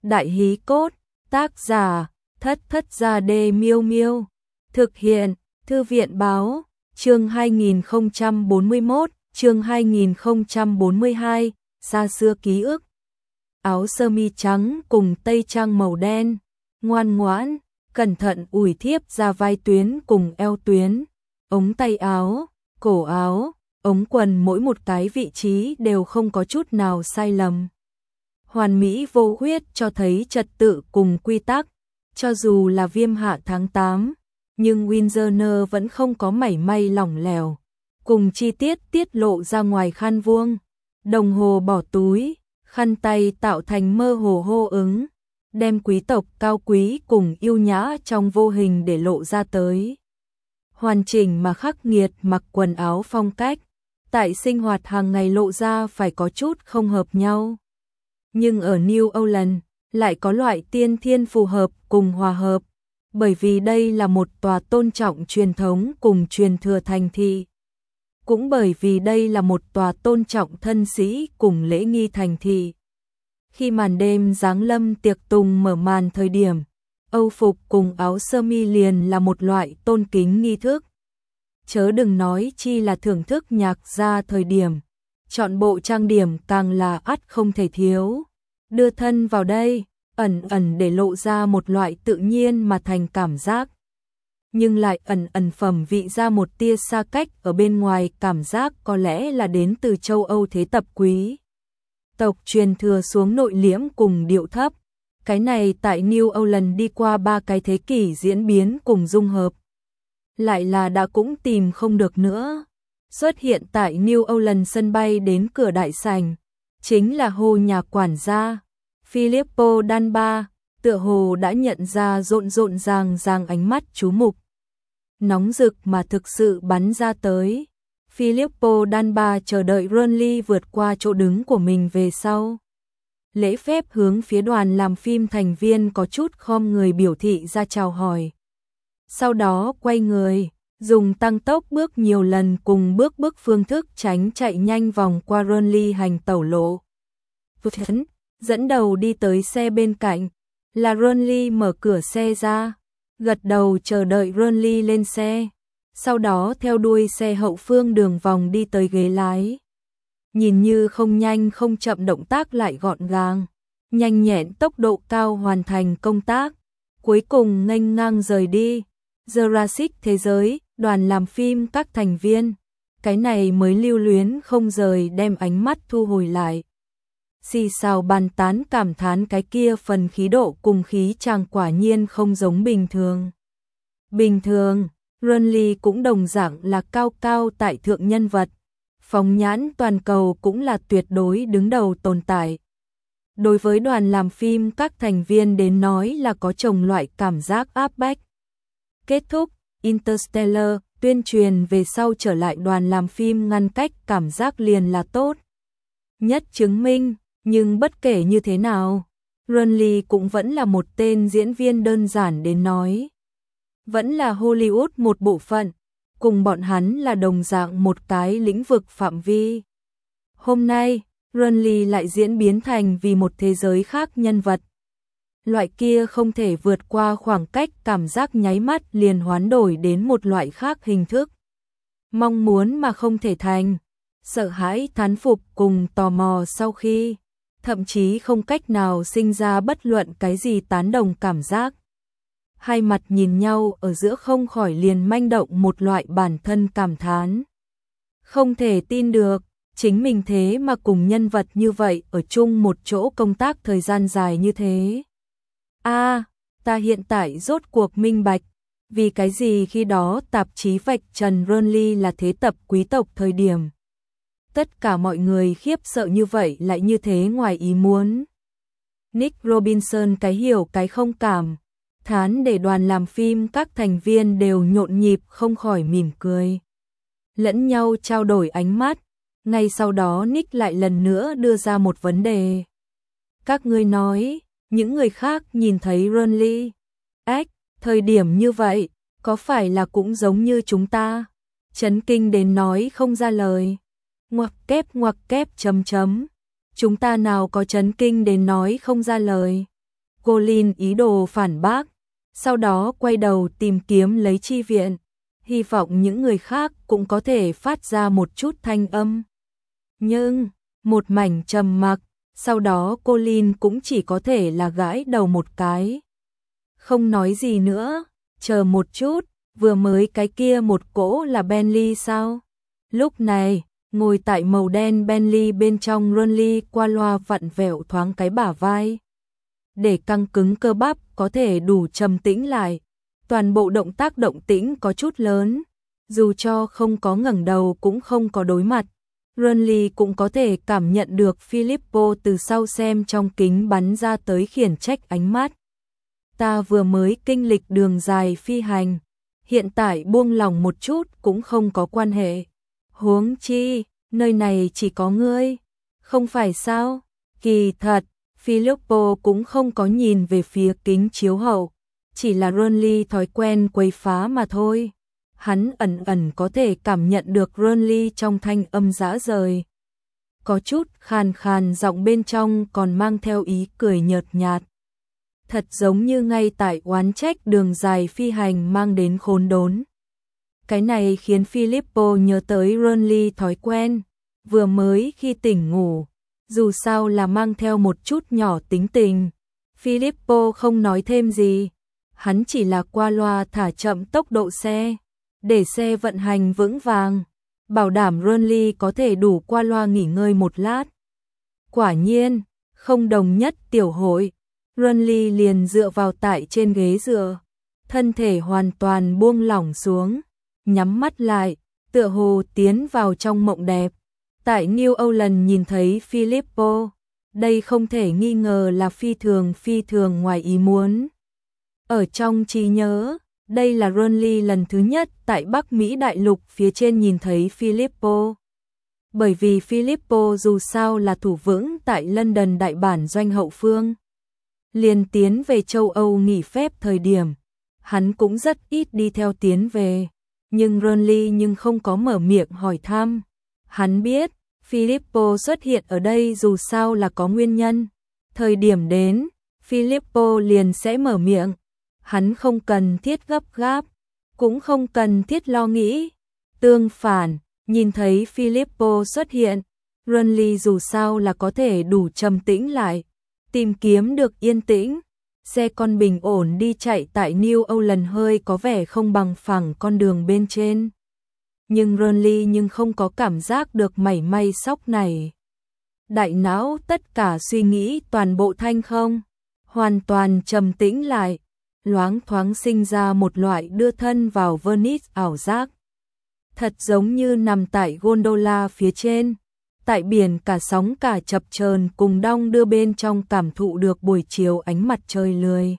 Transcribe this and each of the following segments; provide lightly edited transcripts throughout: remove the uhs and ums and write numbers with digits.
Đại hí cốt, tác giả, Thất Thất Gia Đê Miêu Miêu. Thực hiện, Thư viện báo, chương 2041, chương 2042, xa xưa ký ức. Áo sơ mi trắng cùng tây trang màu đen, ngoan ngoãn, cẩn thận ủi thiếp ra vai tuyến cùng eo tuyến, ống tay áo, cổ áo, ống quần mỗi một cái vị trí đều không có chút nào sai lầm. Hoàn mỹ vô khuyết cho thấy trật tự cùng quy tắc, cho dù là viêm hạ tháng 8, nhưng Windsor vẫn không có mảy may lỏng lẻo, cùng chi tiết tiết lộ ra ngoài khăn vuông, đồng hồ bỏ túi, khăn tay tạo thành mơ hồ hô ứng, đem quý tộc cao quý cùng yêu nhã trong vô hình để lộ ra tới. Hoàn chỉnh mà khắc nghiệt mặc quần áo phong cách, tại sinh hoạt hàng ngày lộ ra phải có chút không hợp nhau. Nhưng ở New Orleans lại có loại tiên thiên phù hợp cùng hòa hợp, bởi vì đây là một tòa tôn trọng truyền thống cùng truyền thừa thành thị. Cũng bởi vì đây là một tòa tôn trọng thân sĩ cùng lễ nghi thành thị. Khi màn đêm giáng lâm tiệc tùng mở màn thời điểm, Âu phục cùng áo sơ mi liền là một loại tôn kính nghi thức. Chớ đừng nói chi là thưởng thức nhạc gia thời điểm, chọn bộ trang điểm càng là ắt không thể thiếu. Đưa thân vào đây, ẩn ẩn để lộ ra một loại tự nhiên mà thành cảm giác, nhưng lại ẩn ẩn phẩm vị ra một tia xa cách ở bên ngoài, cảm giác có lẽ là đến từ châu Âu thế tập quý tộc truyền thừa xuống nội liễm cùng điệu thấp. Cái này tại New Orleans đi qua 3 cái thế kỷ diễn biến cùng dung hợp, lại là đã cũng tìm không được nữa. Xuất hiện tại New Orleans sân bay đến cửa đại sảnh, chính là hồ nhà quản gia Filippo Danba, tựa hồ đã nhận ra rộn ràng ánh mắt chú mục nóng rực mà thực sự bắn ra tới. Filippo Danba chờ đợi Ronly vượt qua chỗ đứng của mình về sau, lễ phép hướng phía đoàn làm phim thành viên có chút khom người biểu thị ra chào hỏi. Sau đó quay người, dùng tăng tốc bước nhiều lần cùng bước phương thức tránh chạy nhanh vòng qua Ronly hành tẩu lộ. Dẫn đầu đi tới xe bên cạnh, là Ronly mở cửa xe ra, gật đầu chờ đợi Ronly lên xe, sau đó theo đuôi xe hậu phương đường vòng đi tới ghế lái. Nhìn như không nhanh không chậm, động tác lại gọn gàng, nhanh nhẹn, tốc độ cao hoàn thành công tác, cuối cùng nghênh ngang rời đi. Jurassic thế giới, đoàn làm phim các thành viên, cái này mới lưu luyến không rời đem ánh mắt thu hồi lại. Xì xào bàn tán cảm thán cái kia phần khí độ cùng khí chàng quả nhiên không giống bình thường. Bình thường, Ronly cũng đồng dạng là cao cao tại thượng nhân vật, phóng nhãn toàn cầu cũng là tuyệt đối đứng đầu tồn tại. Đối với đoàn làm phim các thành viên đến nói là có chồng loại cảm giác áp bách. Kết thúc Interstellar, tuyên truyền về sau trở lại đoàn làm phim ngăn cách cảm giác liền là tốt nhất chứng minh. Nhưng bất kể như thế nào, Ronly cũng vẫn là một tên diễn viên đơn giản đến nói. Vẫn là Hollywood một bộ phận, cùng bọn hắn là đồng dạng một cái lĩnh vực phạm vi. Hôm nay, Ronly lại diễn biến thành vì một thế giới khác nhân vật. Loại kia không thể vượt qua khoảng cách cảm giác nháy mắt liền hoán đổi đến một loại khác hình thức. Mong muốn mà không thể thành, sợ hãi, thán phục cùng tò mò sau khi, thậm chí không cách nào sinh ra bất luận cái gì tán đồng cảm giác. Hai mặt nhìn nhau ở giữa không khỏi liền manh động một loại bản thân cảm thán. Không thể tin được, chính mình thế mà cùng nhân vật như vậy ở chung một chỗ công tác thời gian dài như thế. Ta hiện tại rốt cuộc minh bạch, vì cái gì khi đó tạp chí vạch trần Ronly là thế tập quý tộc thời điểm. Tất cả mọi người khiếp sợ như vậy lại như thế ngoài ý muốn. Nick Robinson cái hiểu cái không cảm, thán để đoàn làm phim các thành viên đều nhộn nhịp không khỏi mỉm cười. Lẫn nhau trao đổi ánh mắt, ngay sau đó Nick lại lần nữa đưa ra một vấn đề. Các ngươi nói, những người khác nhìn thấy Ronly, thời điểm như vậy, có phải là cũng giống như chúng ta, chấn kinh đến nói không ra lời. Ngoặc kép chấm. Chúng ta nào có chấn kinh đến nói không ra lời. Colin ý đồ phản bác, sau đó quay đầu tìm kiếm lấy chi viện, hy vọng những người khác cũng có thể phát ra một chút thanh âm. Nhưng, một mảnh trầm mặc, sau đó Colin cũng chỉ có thể là gãi đầu một cái. Không nói gì nữa, chờ một chút, vừa mới cái kia một cỗ là Bentley sao? Lúc này, ngồi tại màu đen Bentley bên trong Ronly qua loa vặn vẹo thoáng cái bả vai. Để căng cứng cơ bắp có thể đủ trầm tĩnh lại. Toàn bộ động tác động tĩnh có chút lớn, dù cho không có ngẩng đầu cũng không có đối mặt. Ronly cũng có thể cảm nhận được Filippo từ sau xem trong kính bắn ra tới khiển trách ánh mắt. Ta vừa mới kinh lịch đường dài phi hành, hiện tại buông lòng một chút cũng không có quan hệ. Huống chi, nơi này chỉ có ngươi, không phải sao? Kỳ thật, Filippo cũng không có nhìn về phía kính chiếu hậu, chỉ là Ronly thói quen quấy phá mà thôi. Hắn ẩn ẩn có thể cảm nhận được Ronly trong thanh âm dã rời. Có chút khàn khàn giọng bên trong còn mang theo ý cười nhợt nhạt. Thật giống như ngay tại oán trách đường dài phi hành mang đến khốn đốn. Cái này khiến Filippo nhớ tới Ronly thói quen, vừa mới khi tỉnh ngủ, dù sao là mang theo một chút nhỏ tính tình. Filippo không nói thêm gì, hắn chỉ là qua loa thả chậm tốc độ xe, để xe vận hành vững vàng, bảo đảm Ronly có thể đủ qua loa nghỉ ngơi một lát. Quả nhiên, không đồng nhất tiểu hội, Ronly liền dựa vào tại trên ghế dựa, thân thể hoàn toàn buông lỏng xuống, nhắm mắt lại, tựa hồ tiến vào trong mộng đẹp. Tại New Orleans nhìn thấy Filippo, đây không thể nghi ngờ là phi thường ngoài ý muốn. Ở trong trí nhớ, đây là Ronly lần thứ nhất tại Bắc Mỹ đại lục phía trên nhìn thấy Filippo. Bởi vì Filippo dù sao là thủ vững tại London đại bản doanh hậu phương. Liền tiến về châu Âu nghỉ phép thời điểm, hắn cũng rất ít đi theo tiến về. Nhưng Ronly không có mở miệng hỏi thăm. Hắn biết, Filippo xuất hiện ở đây dù sao là có nguyên nhân. Thời điểm đến, Filippo liền sẽ mở miệng. Hắn không cần thiết gấp gáp, cũng không cần thiết lo nghĩ. Tương phản, nhìn thấy Filippo xuất hiện, Ronly dù sao là có thể đủ trầm tĩnh lại, tìm kiếm được yên tĩnh. Xe con bình ổn đi chạy tại New Orleans hơi có vẻ không bằng phẳng con đường bên trên. Nhưng Ronly không có cảm giác được mảy may sóc này. Đại não tất cả suy nghĩ toàn bộ thanh không, hoàn toàn trầm tĩnh lại, loáng thoáng sinh ra một loại đưa thân vào Venice ảo giác. Thật giống như nằm tại gondola phía trên, tại biển cả sóng cả chập chờn cùng đong đưa bên trong cảm thụ được buổi chiều ánh mặt trời lười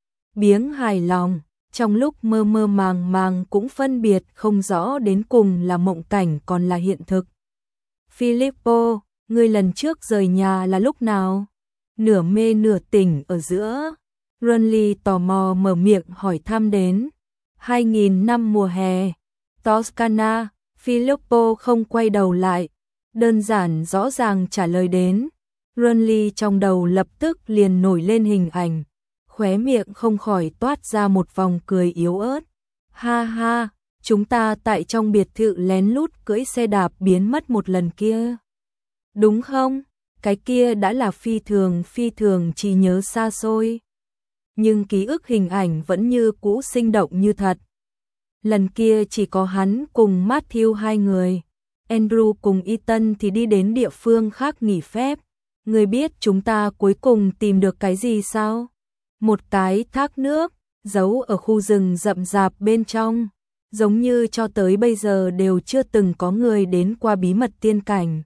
biếng hài lòng, trong lúc mơ mơ màng màng cũng phân biệt không rõ đến cùng là mộng cảnh còn là hiện thực. Filippo, ngươi lần trước rời nhà là lúc nào? Nửa mê nửa tỉnh ở giữa. Ronly tò mò mở miệng hỏi thăm đến. 2000 năm mùa hè, Toscana. Filippo không quay đầu lại, đơn giản rõ ràng trả lời đến. Ronly trong đầu lập tức liền nổi lên hình ảnh, khóe miệng không khỏi toát ra một vòng cười yếu ớt. Ha ha, chúng ta tại trong biệt thự lén lút cưỡi xe đạp biến mất một lần kia. Đúng không? Cái kia đã là phi thường chỉ nhớ xa xôi. Nhưng ký ức hình ảnh vẫn như cũ sinh động như thật. Lần kia chỉ có hắn cùng Matthew hai người. Andrew cùng Ethan thì đi đến địa phương khác nghỉ phép. Người biết chúng ta cuối cùng tìm được cái gì sao? Một cái thác nước, giấu ở khu rừng rậm rạp bên trong. Giống như cho tới bây giờ đều chưa từng có người đến qua bí mật tiên cảnh.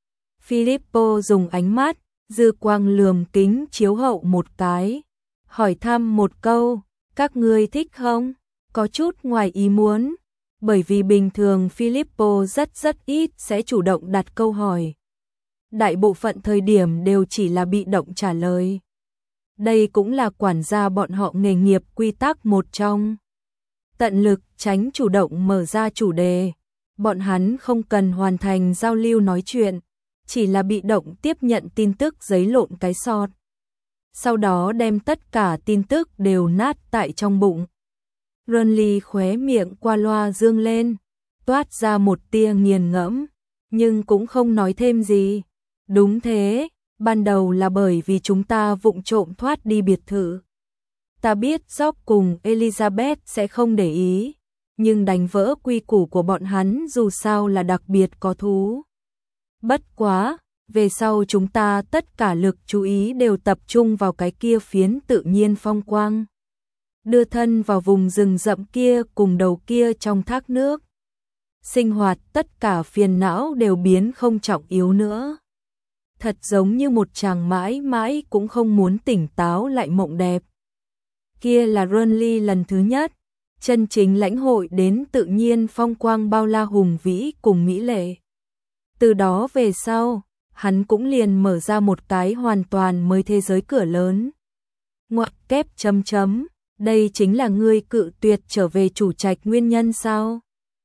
Filippo dùng ánh mắt, dư quang lườm kính chiếu hậu một cái. Hỏi thăm một câu, các ngươi thích không? Có chút ngoài ý muốn. Bởi vì bình thường Filippo rất ít sẽ chủ động đặt câu hỏi. Đại bộ phận thời điểm đều chỉ là bị động trả lời. Đây cũng là quản gia bọn họ nghề nghiệp quy tắc một trong. Tận lực tránh chủ động mở ra chủ đề. Bọn hắn không cần hoàn thành giao lưu nói chuyện, chỉ là bị động tiếp nhận tin tức giấy lộn cái sọt. sau đó đem tất cả tin tức đều nát tại trong bụng. Renly khóe miệng qua loa dương lên, toát ra một tia nghiền ngẫm, nhưng cũng không nói thêm gì. Đúng thế, ban đầu là bởi vì chúng ta vụng trộm thoát đi biệt thự. Ta biết Job cùng Elizabeth sẽ không để ý, nhưng đánh vỡ quy củ của bọn hắn dù sao là đặc biệt có thú. Bất quá, về sau chúng ta tất cả lực chú ý đều tập trung vào cái kia phiến tự nhiên phong quang. Đưa thân vào vùng rừng rậm kia cùng đầu kia trong thác nước. Sinh hoạt tất cả phiền não đều biến không trọng yếu nữa. Thật giống như một chàng mãi mãi cũng không muốn tỉnh táo lại mộng đẹp. Kia là Renly lần thứ nhất, chân chính lãnh hội đến tự nhiên phong quang bao la hùng vĩ cùng mỹ lệ. Từ đó về sau, hắn cũng liền mở ra một cái hoàn toàn mới thế giới cửa lớn. Ngoặc kép chấm chấm, đây chính là ngươi cự tuyệt trở về chủ trạch nguyên nhân sao?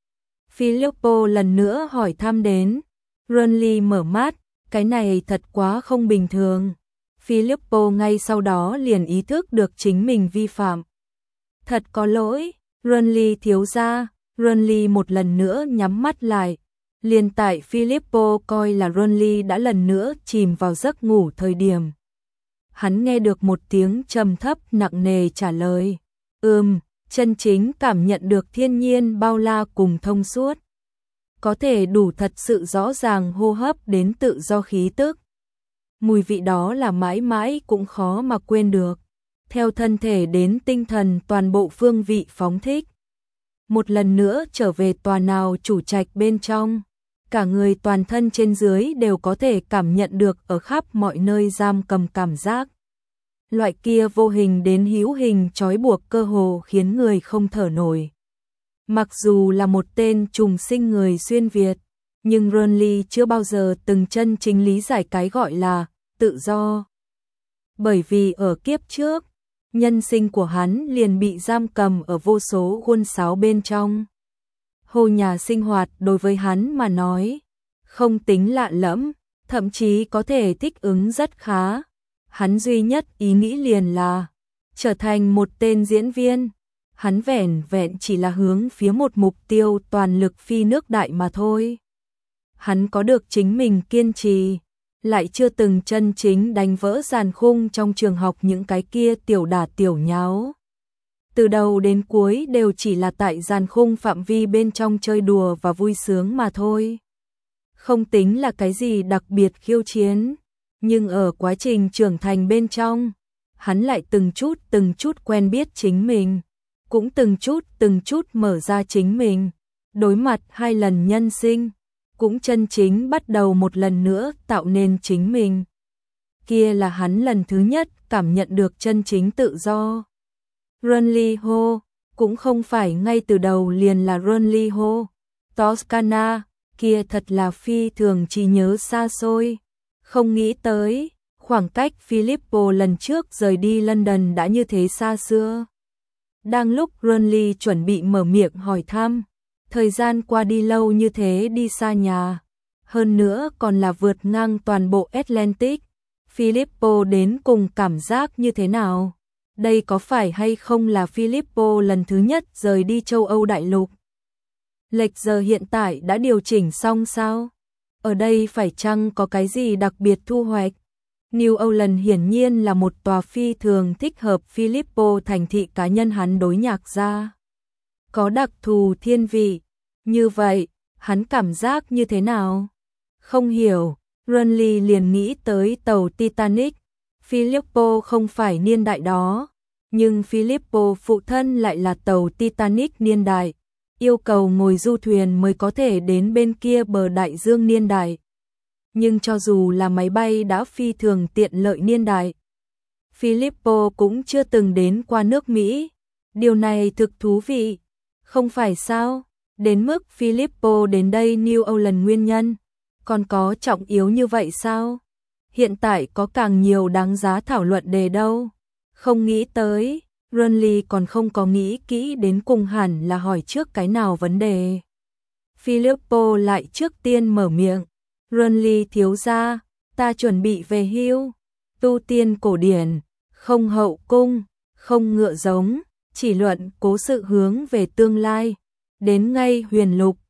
Filippo lần nữa hỏi thăm đến. Renly mở mắt, cái này thật quá không bình thường. Filippo ngay sau đó liền ý thức được chính mình vi phạm. Thật có lỗi, Renly thiếu gia. Renly một lần nữa nhắm mắt lại. Liền tại Filippo coi là Renly đã lần nữa chìm vào giấc ngủ thời điểm. Hắn nghe được một tiếng trầm thấp nặng nề trả lời. Chân chính cảm nhận được thiên nhiên bao la cùng thông suốt. Có thể đủ thật sự rõ ràng hô hấp đến tự do khí tức. Mùi vị đó là mãi mãi cũng khó mà quên được. Theo thân thể đến tinh thần toàn bộ phương vị phóng thích. Một lần nữa trở về tòa nào chủ trạch bên trong. Cả người toàn thân trên dưới đều có thể cảm nhận được ở khắp mọi nơi giam cầm cảm giác. Loại kia vô hình đến hữu hình trói buộc cơ hồ khiến người không thở nổi. Mặc dù là một tên trùng sinh người xuyên Việt, nhưng Renly chưa bao giờ từng chân chính lý giải cái gọi là tự do. Bởi vì ở kiếp trước, nhân sinh của hắn liền bị giam cầm ở vô số khuôn sáo bên trong. Hồ nhà sinh hoạt đối với hắn mà nói, không tính lạ lẫm, thậm chí có thể thích ứng rất khá. Hắn duy nhất ý nghĩ liền là trở thành một tên diễn viên. Hắn vẻn vẹn chỉ là hướng phía một mục tiêu toàn lực phi nước đại mà thôi. Hắn có được chính mình kiên trì, lại chưa từng chân chính đánh vỡ giàn khung trong trường học những cái kia tiểu đả tiểu nháo. Từ đầu đến cuối đều chỉ là tại giàn khung phạm vi bên trong chơi đùa và vui sướng mà thôi. Không tính là cái gì đặc biệt khiêu chiến, nhưng ở quá trình trưởng thành bên trong, hắn lại từng chút quen biết chính mình, cũng từng chút mở ra chính mình, đối mặt 2 lần nhân sinh, cũng chân chính bắt đầu một lần nữa tạo nên chính mình. Kia là hắn lần thứ nhất cảm nhận được chân chính tự do. Renly Ho, cũng không phải ngay từ đầu liền là Renly Ho. Toscana, kia thật là phi thường chỉ nhớ xa xôi. Không nghĩ tới, khoảng cách Filippo lần trước rời đi London đã như thế xa xưa. Đang lúc Renly chuẩn bị mở miệng hỏi thăm, thời gian qua đi lâu như thế đi xa nhà, hơn nữa còn là vượt ngang toàn bộ Atlantic. Filippo đến cùng cảm giác như thế nào? Đây có phải hay không là Filippo lần thứ nhất rời đi châu Âu đại lục? Lệch giờ hiện tại đã điều chỉnh xong sao? Ở đây phải chăng có cái gì đặc biệt thu hoạch? New Orleans hiển nhiên là một tòa phi thường thích hợp Filippo thành thị cá nhân hắn đối nhạc ra. Có đặc thù thiên vị. Như vậy, hắn cảm giác như thế nào? Không hiểu, Renly liền nghĩ tới tàu Titanic. Filippo không phải niên đại đó, nhưng Filippo phụ thân lại là tàu Titanic niên đại. Yêu cầu ngồi du thuyền mới có thể đến bên kia bờ đại dương niên đại. Nhưng cho dù là máy bay đã phi thường tiện lợi niên đại, Filippo cũng chưa từng đến qua nước Mỹ. Điều này thực thú vị, không phải sao? Đến mức Filippo đến đây New Orleans nguyên nhân, còn có trọng yếu như vậy sao? Hiện tại có càng nhiều đáng giá thảo luận đề đâu. Không nghĩ tới, Renly còn không có nghĩ kỹ đến cùng hẳn là hỏi trước cái nào vấn đề. Filippo lại trước tiên mở miệng. Renly thiếu gia, ta chuẩn bị về hưu, tu tiên cổ điển, không hậu cung, không ngựa giống, chỉ luận cố sự hướng về tương lai. Đến ngay huyền lục,